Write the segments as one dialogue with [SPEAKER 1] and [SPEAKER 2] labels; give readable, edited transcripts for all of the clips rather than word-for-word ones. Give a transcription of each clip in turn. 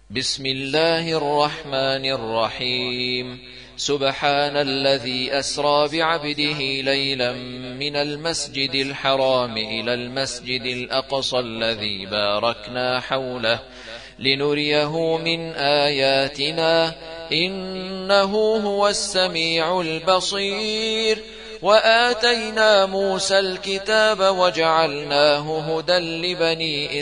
[SPEAKER 1] بسم الله الرحمن الرحيم. سبحان الذي أسرى بعبده ليلا من المسجد الحرام إلى المسجد الأقصى الذي باركنا حوله لنريه من آياتنا إنه هو السميع البصير. وآتينا موسى الكتاب وجعلناه هدى لبني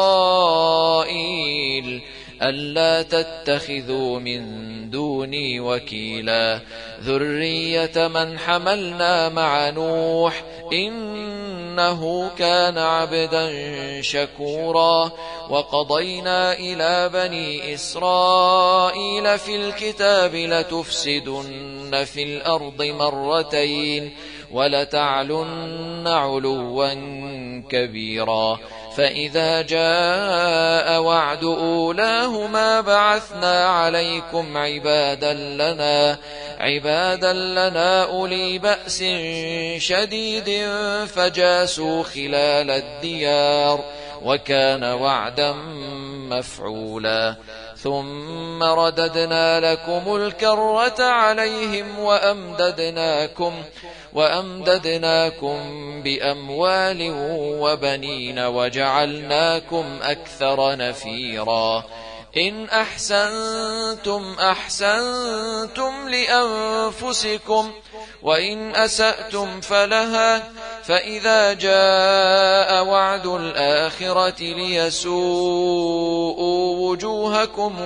[SPEAKER 1] إسرائيل ألا تتخذوا من دوني وكيلا ذرية من حملنا مع نوح إنه كان عبدا شكورا. وقضينا إلى بني إسرائيل في الكتاب لتفسدن في الأرض مرتين ولتعلن علوا كبيرا. فإذا جاء وعد أولاهما بعثنا عليكم عبادا لنا أولي بأس شديد فجاسوا خلال الديار وكان وعدا مفعولا. ثم رددنا لكم الكرة عليهم وأمددناكم بأموال وبنين وجعلناكم أكثر نفيرا. إن أحسنتم أحسنتم لأنفسكم وإن أسأتم فلها. فإذا جاء وعد الآخرة ليسوءوا وجوهكم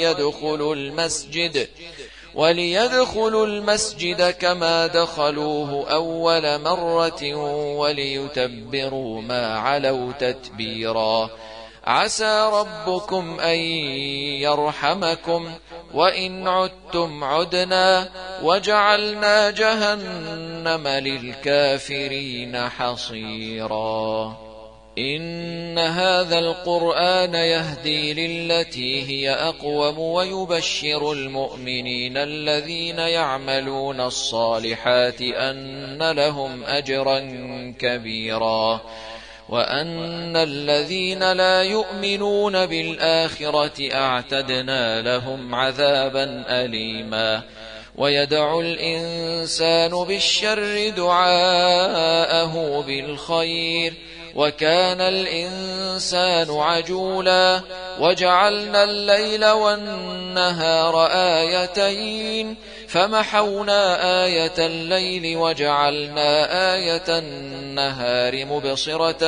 [SPEAKER 1] وليدخلوا المسجد كما دخلوه أول مرة وليتبروا ما علوا تتبيرا. عسى ربكم أن يرحمكم وإن عدتم عدنا وجعلنا جهنم للكافرين حصيرا. إن هذا القرآن يهدي للتي هي أقوم ويبشر المؤمنين الذين يعملون الصالحات أن لهم أجرا كبيرا وأن الذين لا يؤمنون بالآخرة أعتدنا لهم عذابا أليما. ويدعو الإنسان بالشر دعاءه بالخير وكان الإنسان عجولا. وجعلنا الليل والنهار آيتين فمحونا آية الليل وجعلنا آية النهار مبصرة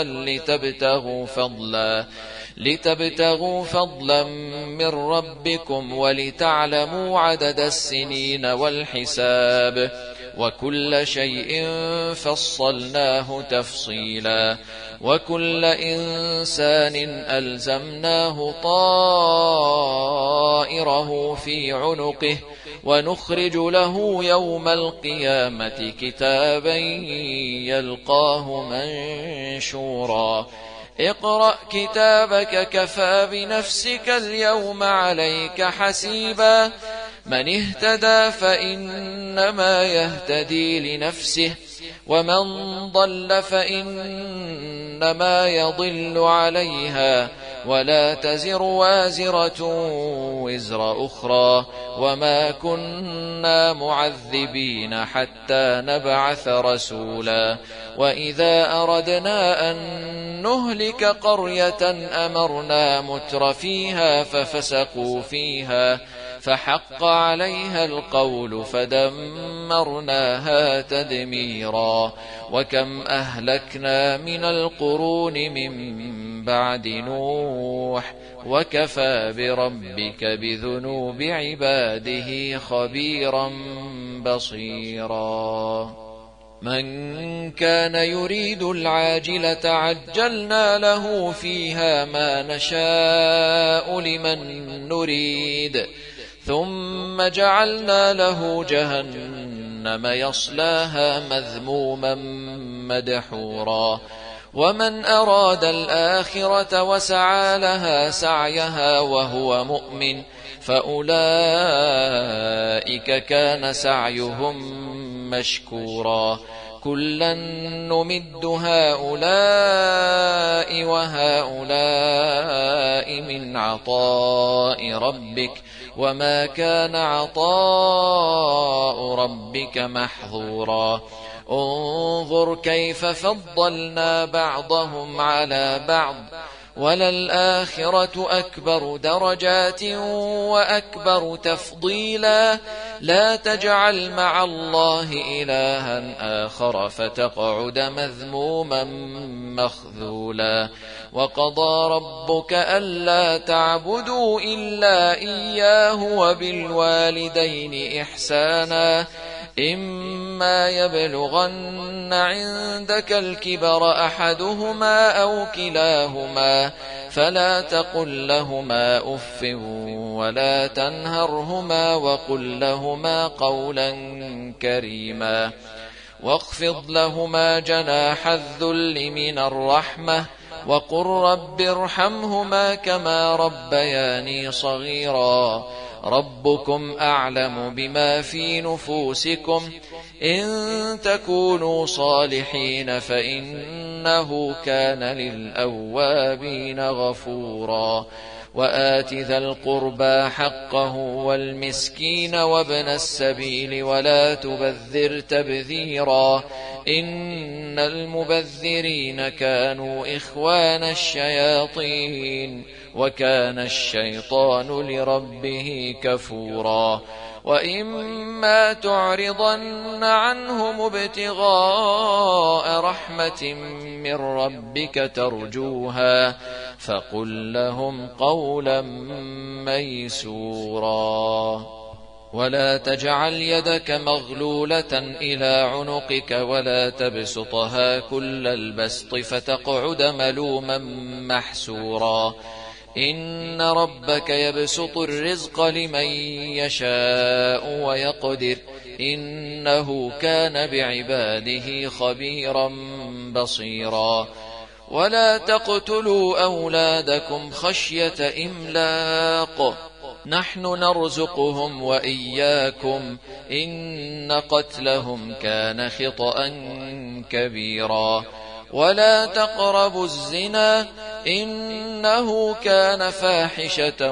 [SPEAKER 1] لتبتغوا فضلا من ربكم ولتعلموا عدد السنين والحساب وكل شيء فصلناه تفصيلا. وكل إنسان ألزمناه طائره في عنقه ونخرج له يوم القيامة كتابا يلقاه منشورا. اقرأ كتابك كفى بنفسك اليوم عليك حسيبا. من اهتدى فإنما يهتدي لنفسه ومن ضل فإنما يضل عليها ولا تزر وازرة وزر أخرى وما كنا معذبين حتى نبعث رسولا. وإذا أردنا أن نهلك قرية أمرنا متر فيها ففسقوا فيها فحق عليها القول فدمرناها تدميرا. وكم أهلكنا من القرون من بعد نوح وكفى بربك بذنوب عباده خبيرا بصيرا. من كان يريد العاجلة عجلنا له فيها ما نشاء لمن نريد ثم جعلنا له جهنم يصلاها مذموما مدحورا. ومن أراد الآخرة وسعى لها سعيها وهو مؤمن فأولئك كان سعيهم مشكورا. وكلا نمد هؤلاء وهؤلاء من عطاء ربك وما كان عطاء ربك محظورا انظر كيف فضلنا بعضهم على بعض وللآخرة أكبر درجات وأكبر تفضيلا لا تجعل مع الله إلها آخر فتقعد مذموما مخذولا وقضى ربك ألا تعبدوا إلا إياه وبالوالدين إحسانا إما يبلغن عندك الكبر أحدهما أو كلاهما فلا تقل لهما أف ولا تنهرهما وقل لهما قولا كريما واخفض لهما جناح الذل من الرحمة وقل رب ارحمهما كما ربياني صغيرا ربكم أعلم بما في نفوسكم إن تكونوا صالحين فإنه كان للأوابين غفورا وآت ذا القربى حقه والمسكين وابن السبيل ولا تبذر تبذيرا إن المبذرين كانوا إخوان الشياطين وكان الشيطان لربه كفورا وإما تعرضن عنهم ابتغاء رحمة من ربك ترجوها فقل لهم قولا ميسورا ولا تجعل يدك مغلولة إلى عنقك ولا تبسطها كل البسط فتقعد ملوما محسورا إن ربك يبسط الرزق لمن يشاء ويقدر إنه كان بعباده خبيرا بصيرا ولا تقتلوا أولادكم خشية إملاق نحن نرزقهم وإياكم إن قتلهم كان خطأ كبيرا ولا تقربوا الزنا إنه كان فاحشة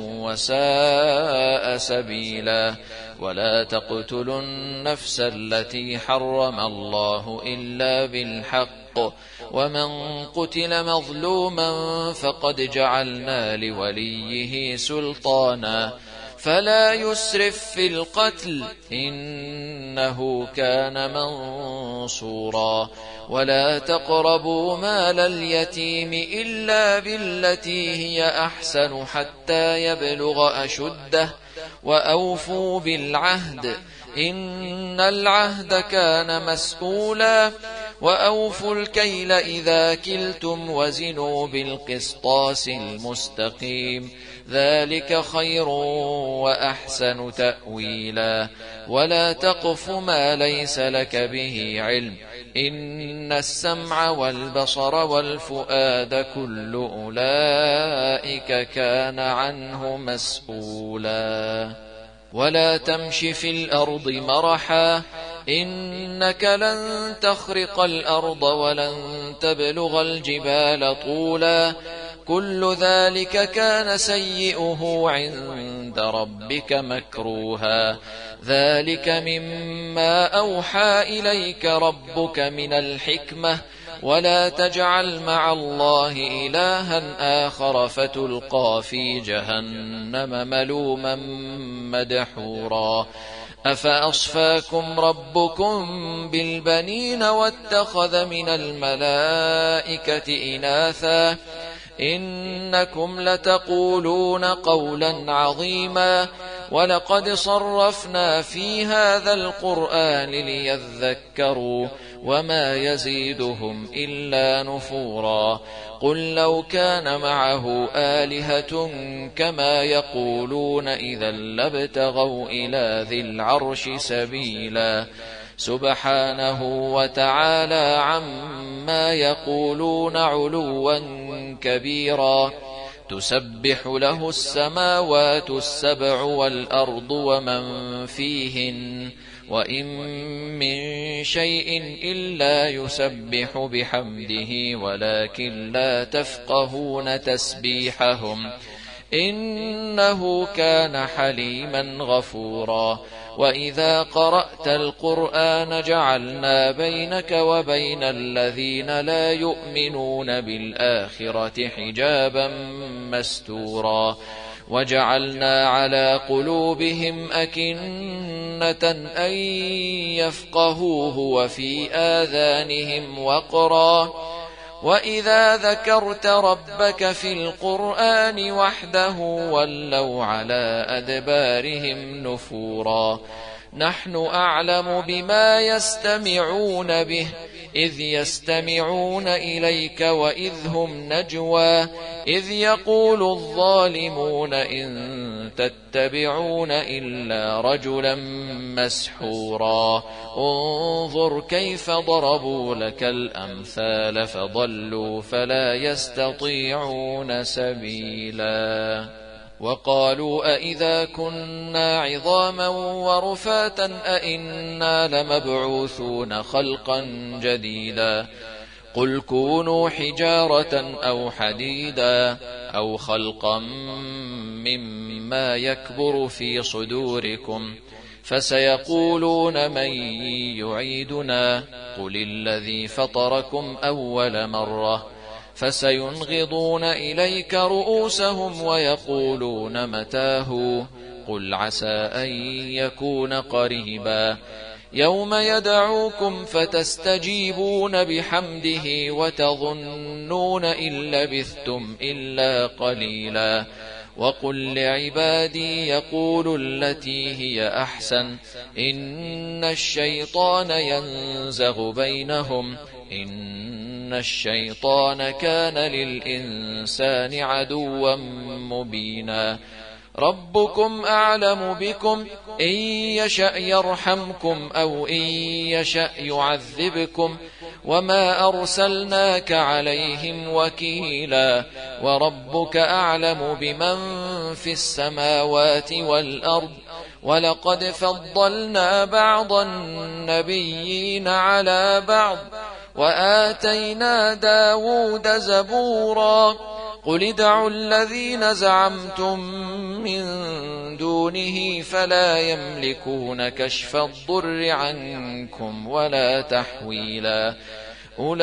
[SPEAKER 1] وساء سبيلا ولا تقتلوا النفس التي حرم الله إلا بالحق ومن قتل مظلوما فقد جعلنا لوليه سلطانا فلا يسرف في القتل إنه كان منصورا ولا تقربوا مال اليتيم إلا بالتي هي أحسن حتى يبلغ أشده وأوفوا بالعهد إن العهد كان مسؤولا وأوفوا الكيل إذا كلتم وزنوا بالقسطاس المستقيم ذلك خير وأحسن تأويلا ولا تقف ما ليس لك به علم إن السمع والبصر والفؤاد كل أولئك كان عنه مسؤولا ولا تمش في الأرض مرحا إنك لن تخرق الأرض ولن تبلغ الجبال طولا كل ذلك كان سيئه عند ربك مكروها ذلك مما أوحى إليك ربك من الحكمة ولا تجعل مع الله إلها آخر فتلقى في جهنم ملوما مدحورا أفأصفاكم ربكم بالبنين واتخذ من الملائكة إناثا إنكم لتقولون قولا عظيما ولقد صرفنا في هذا القرآن ليذكروا وما يزيدهم إلا نفورا قل لو كان معه آلهة كما يقولون إذا لابتغوا إلى ذي العرش سبيلا سبحانه وتعالى عما يقولون علوا كبيرا تسبح له السماوات السبع والأرض ومن فيهن وإن من شيء إلا يسبح بحمده ولكن لا تفقهون تسبيحهم إنه كان حليما غفورا وإذا قرأت القرآن جعلنا بينك وبين الذين لا يؤمنون بالآخرة حجابا مستورا وجعلنا على قلوبهم أكنة أن يفقهوه وفي آذانهم وقرا وإذا ذكرت ربك في القرآن وحده ولوا على أدبارهم نفورا نحن أعلم بما يستمعون به إذ يستمعون إليك وإذ هم نجوى إذ يقول الظالمون إن تتبعون إلا رجلا مسحورا انظر كيف ضربوا لك الأمثال فضلوا فلا يستطيعون سبيلا وقالوا أئذا كنا عظاما ورفاتا أئنا لمبعوثون خلقا جديدا قل كونوا حجارة أو حديدا أو خلقا مما يكبر في صدوركم فسيقولون من يعيدنا قل الذي فطركم أول مرة فسينغضون إليك رؤوسهم ويقولون متاه قل عسى أن يكون قريبا يوم يدعوكم فتستجيبون بحمده وتظنون إن لبثتم إلا قليلا وقل لعبادي يقولوا التي هي أحسن إن الشيطان ينزغ بينهم إن الشيطان كان للإنسان عدوا مبينا ربكم أعلم بكم إن يشأ يرحمكم أو إن يشأ يعذبكم وما أرسلناك عليهم وكيلا وربك أعلم بمن في السماوات والأرض ولقد فضلنا بعض النبيين على بعض وآتينا داود زبورا قل ادعوا الذين زعمتم من دونه فلا يملكون كشف الضر عنكم ولا تحويلا أولئك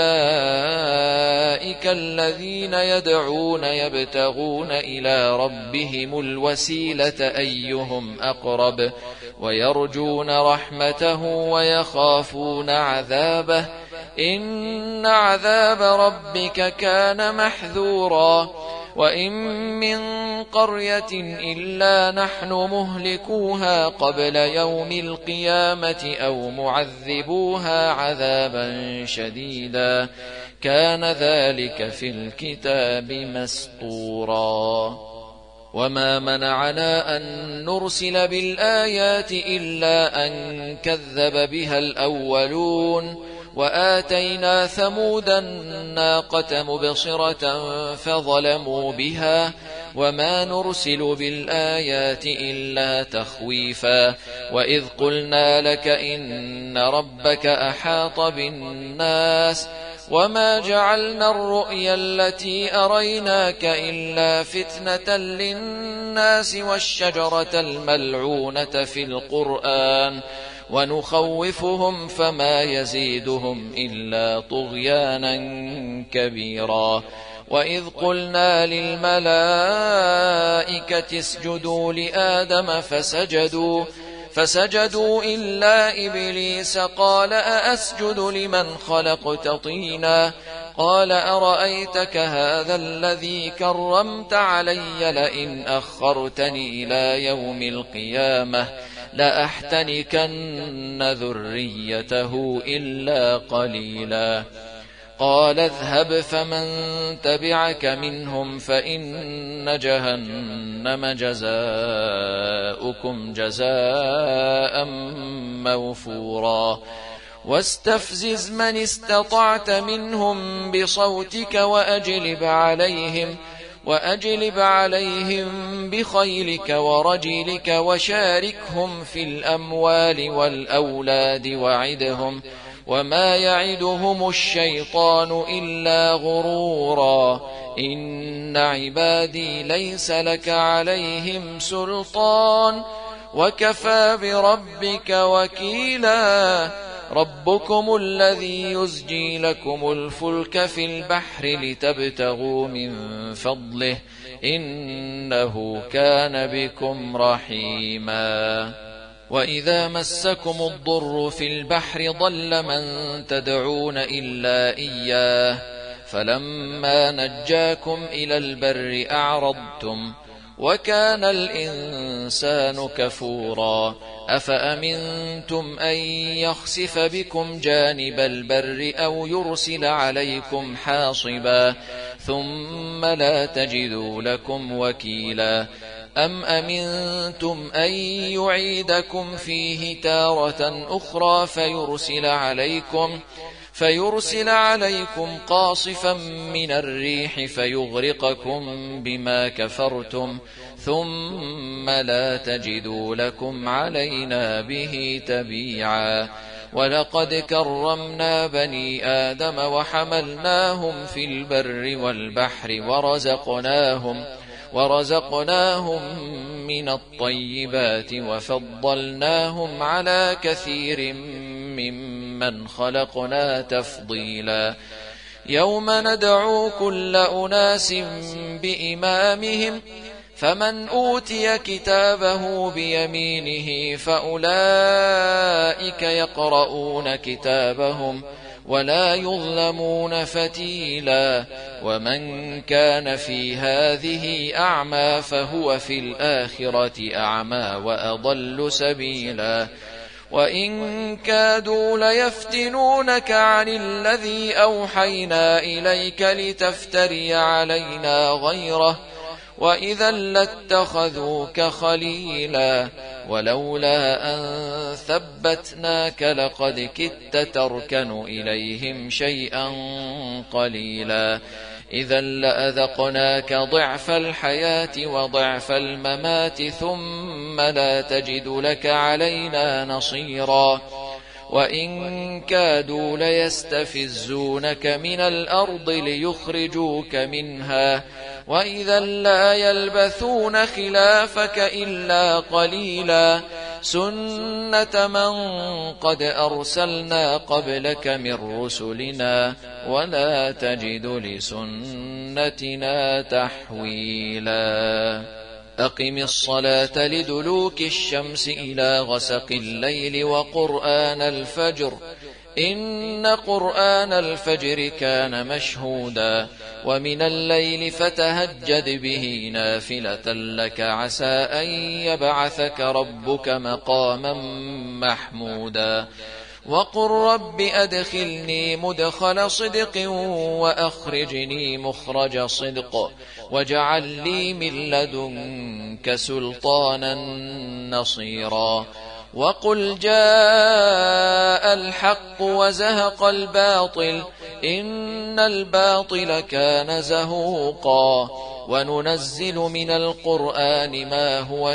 [SPEAKER 1] الذين يدعون يبتغون إلى ربهم الوسيلة أيهم أقرب ويرجون رحمته ويخافون عذابه إن عذاب ربك كان محذورا وإن من قرية إلا نحن مهلكوها قبل يوم القيامة أو معذبوها عذابا شديدا كان ذلك في الكتاب مسطورا وما منعنا أن نرسل بالآيات إلا أن كذب بها الأولون وآتينا ثمود الناقة مبصرة فظلموا بها وما نرسل بالآيات إلا تخويفا وإذ قلنا لك إن ربك أحاط بالناس وما جعلنا الرؤيا التي أريناك إلا فتنة للناس والشجرة الملعونة في القرآن ونخوفهم فما يزيدهم إلا طغيانا كبيرا وإذ قلنا للملائكة اسجدوا لآدم فسجدوا إلا إبليس قال أأسجد لمن خلقت طينا قال أرأيتك هذا الذي كرمت علي لئن أخرتني إلى يوم القيامة لأحتنكن ذريته إلا قليلا قال اذهب فمن تبعك منهم فإن جهنم جزاؤكم جزاء موفورا واستفزز من استطعت منهم بصوتك وأجلب عليهم بخيلك ورجلك وشاركهم في الأموال والأولاد وعدهم وما يعدهم الشيطان إلا غرورا إن عبادي ليس لك عليهم سلطان وكفى بربك وكيلا ربكم الذي يزجي لكم الفلك في البحر لتبتغوا من فضله إنه كان بكم رحيما وإذا مسكم الضر في البحر ضل من تدعون إلا إياه فلما نجاكم إلى البر أعرضتم وكان الإنسان كفورا أفأمنتم أن يخسف بكم جانب البر أو يرسل عليكم حاصبا ثم لا تجدوا لكم وكيلا أم أمنتم أن يعيدكم فيه تارة أخرى فيرسل عليكم قاصفا من الريح فيغرقكم بما كفرتم ثم لا تجدوا لكم علينا به تبيعا ولقد كرمنا بني آدم وحملناهم في البر والبحر ورزقناهم من الطيبات وفضلناهم على كثير ممن خلقنا تفضيلا يوم ندعو كل أناس بإمامهم فمن أوتي كتابه بيمينه فأولئك يقرؤون كتابهم ولا يظلمون فتيلا ومن كان في هذه أعمى فهو في الآخرة أعمى وأضل سبيلا وإن كادوا ليفتنونك عن الذي أوحينا إليك لتفتري علينا غيره وإذا لاتخذوك خليلا ولولا أن ثبتناك لقد كدت تركن إليهم شيئا قليلا إذا لأذقناك ضعف الحياة وضعف الممات ثم لا تجد لك علينا نصيرا وإن كادوا ليستفزونك من الأرض ليخرجوك منها وإذا لا يلبثون خلافك إلا قليلا سنة من قد أرسلنا قبلك من رسلنا ولا تجد لسنتنا تحويلا أقم الصلاة لدلوك الشمس إلى غسق الليل وقرآن الفجر إن قرآن الفجر كان مشهودا ومن الليل فتهجد به نافلة لك عسى أن يبعثك ربك مقاما محمودا وقل رب أدخلني مدخل صدق وأخرجني مخرج صدق واجعل لي من لدنك سلطانا نصيرا وقل جاء الحق وزهق الباطل إن الباطل كان زهوقا وننزل من القرآن ما هو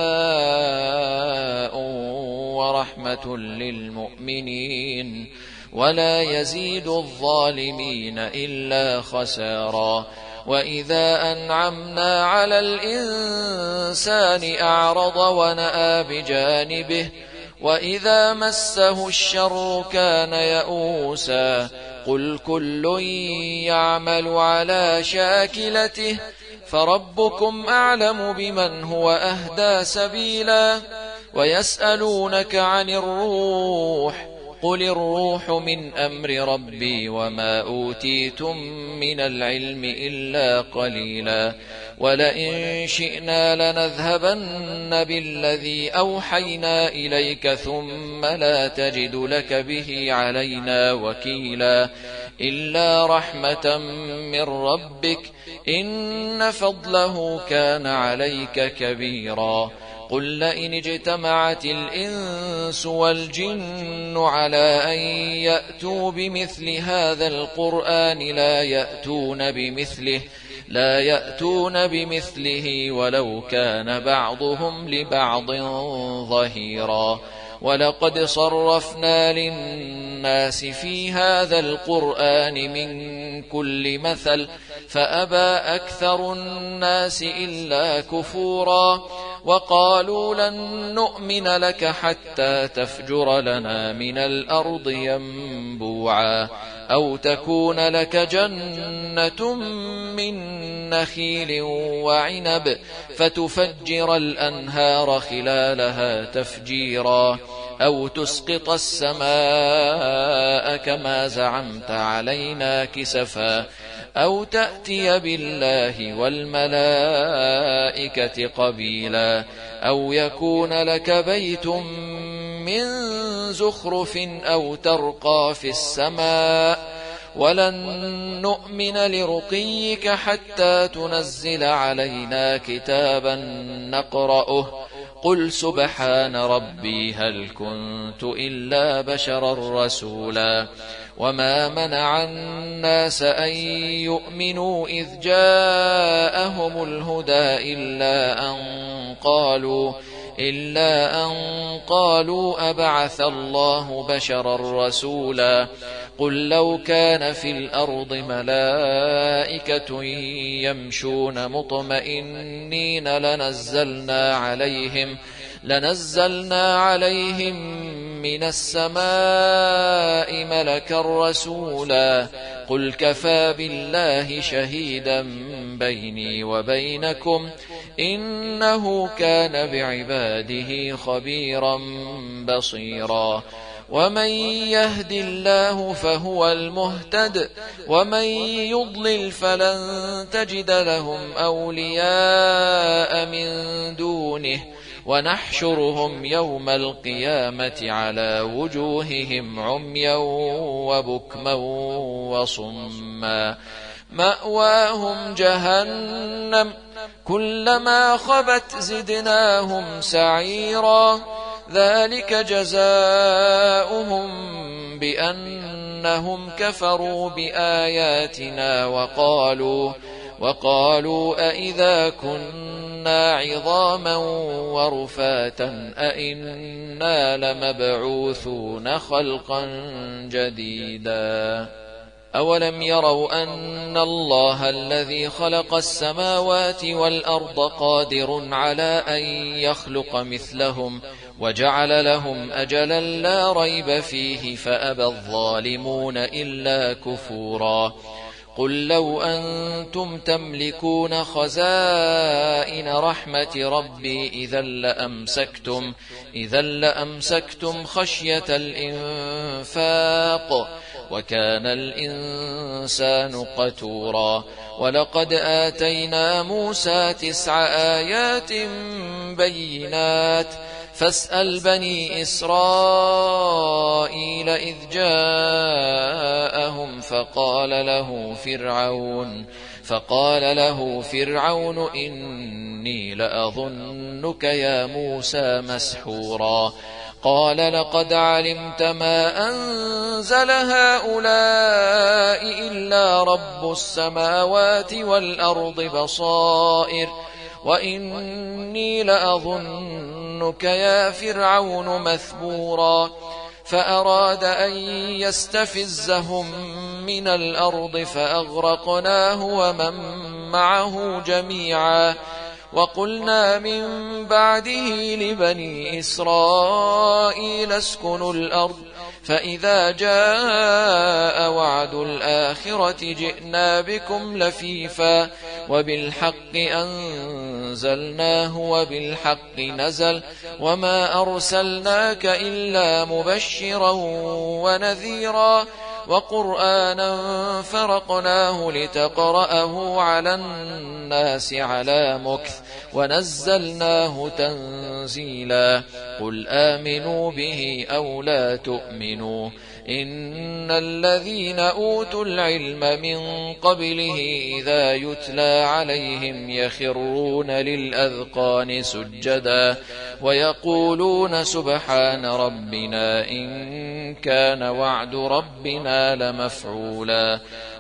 [SPEAKER 1] شفاء ورحمة للمؤمنين ولا يزيد الظالمين إلا خسارا وإذا أنعمنا على الإنسان أعرض ونأى بجانبه وإذا مسه الشر كان يئوسا قل كل يعمل على شاكلته فربكم أعلم بمن هو أهدى سبيلا ويسألونك عن الروح قل الروح من أمر ربي وما أوتيتم من العلم إلا قليلا ولئن شئنا لنذهبن بالذي أوحينا إليك ثم لا تجد لك به علينا وكيلا إلا رحمة من ربك إن فضله كان عليك كبيرا قل لئن اجتمعت الإنس والجن على أن يأتوا بمثل هذا القرآن لا يأتون بمثله لا يأتون بمثله ولو كان بعضهم لبعض ظهيرا ولقد صرفنا للناس في هذا القرآن من كل مثل فأبى أكثر الناس إلا كفورا وقالوا لن نؤمن لك حتى تفجر لنا من الأرض ينبوعا أو تكون لك جنة من نخيل وعنب فتفجر الأنهار خلالها تفجيرا أو تسقط السماء كما زعمت علينا كسفا أو تأتي بالله والملائكة قبيلا أو يكون لك بيت من زخرف أو ترقى في السماء ولن نؤمن لرقيك حتى تنزل علينا كتابا نقرأه قل سبحان ربي هل كنت إلا بشرا رسولا وما منع الناس أن يؤمنوا إذ جاءهم الهدى إلا أن قالوا أبعث الله بشرا رسولا قل لو كان في الأرض ملائكة يمشون مطمئنين لنزلنا عليهم من السماء ملكا رسولا قل كفى بالله شهيدا بيني وبينكم إنه كان بعباده خبيرا بصيرا ومن يهد الله فهو المهتد ومن يضلل فلن تجد لهم أولياء من دونه ونحشرهم يوم القيامة على وجوههم عميا وبكما وصما مأواهم جهنم كلما خبت زدناهم سعيرا ذلك جزاؤهم بأنهم كفروا بآياتنا وقالوا أئذا كنا عظاما ورفاتا أئنا لمبعوثون خلقا جديدا أولم يروا أن الله الذي خلق السماوات والأرض قادر على أن يخلق مثلهم وجعل لهم أجلا لا ريب فيه فأبى الظالمون إلا كفورا قل لو أنتم تملكون خزائن رحمة ربي إذا لأمسكتم خشية الإنفاق وكان الإنسان قتورا ولقد آتينا موسى 9 آيات بينات فاسأل بني إسرائيل إذ جاءهم فقال له فرعون إني لأظنك يا موسى مسحورا قال لقد علمت ما أنزل هؤلاء إلا رب السماوات والأرض بصائر وإني لأظنك يا فرعون مثبورا فأراد أن يستفزهم من الأرض فأغرقناه ومن معه جميعا وقلنا من بعده لبني إسرائيل اسكنوا الأرض فإذا جاء وعد الآخرة جئنا بكم لفيفا وبالحق أنزلناه وبالحق نزل وما أرسلناك إلا مبشرا ونذيرا وقرآنا فرقناه لتقرأه على الناس على مكث ونزلناه تنزيلا قل آمنوا به أو لا تؤمنوا إن الذين أوتوا العلم من قبله إذا يتلى عليهم يخرون للأذقان سجدا ويقولون سبحان ربنا إن كان وعد ربنا لمفعولا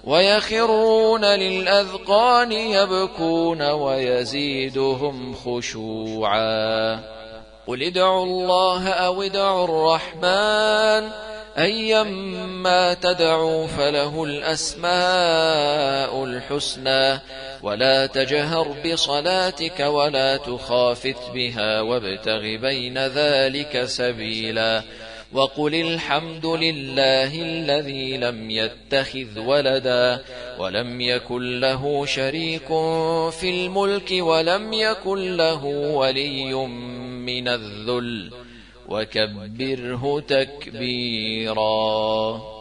[SPEAKER 1] ويخرون للأذقان يبكون ويزيدهم خشوعا. قل ادعوا الله أو ادعوا الرحمن أيما تدعوا فله الأسماء الحسنى ولا تجهر بصلاتك ولا تخافت بها وابتغ بين ذلك سبيلا. وقل الحمد لله الذي لم يتخذ ولدا ولم يكن له شريك في الملك ولم يكن له ولي من الذل وكبره تكبيرا.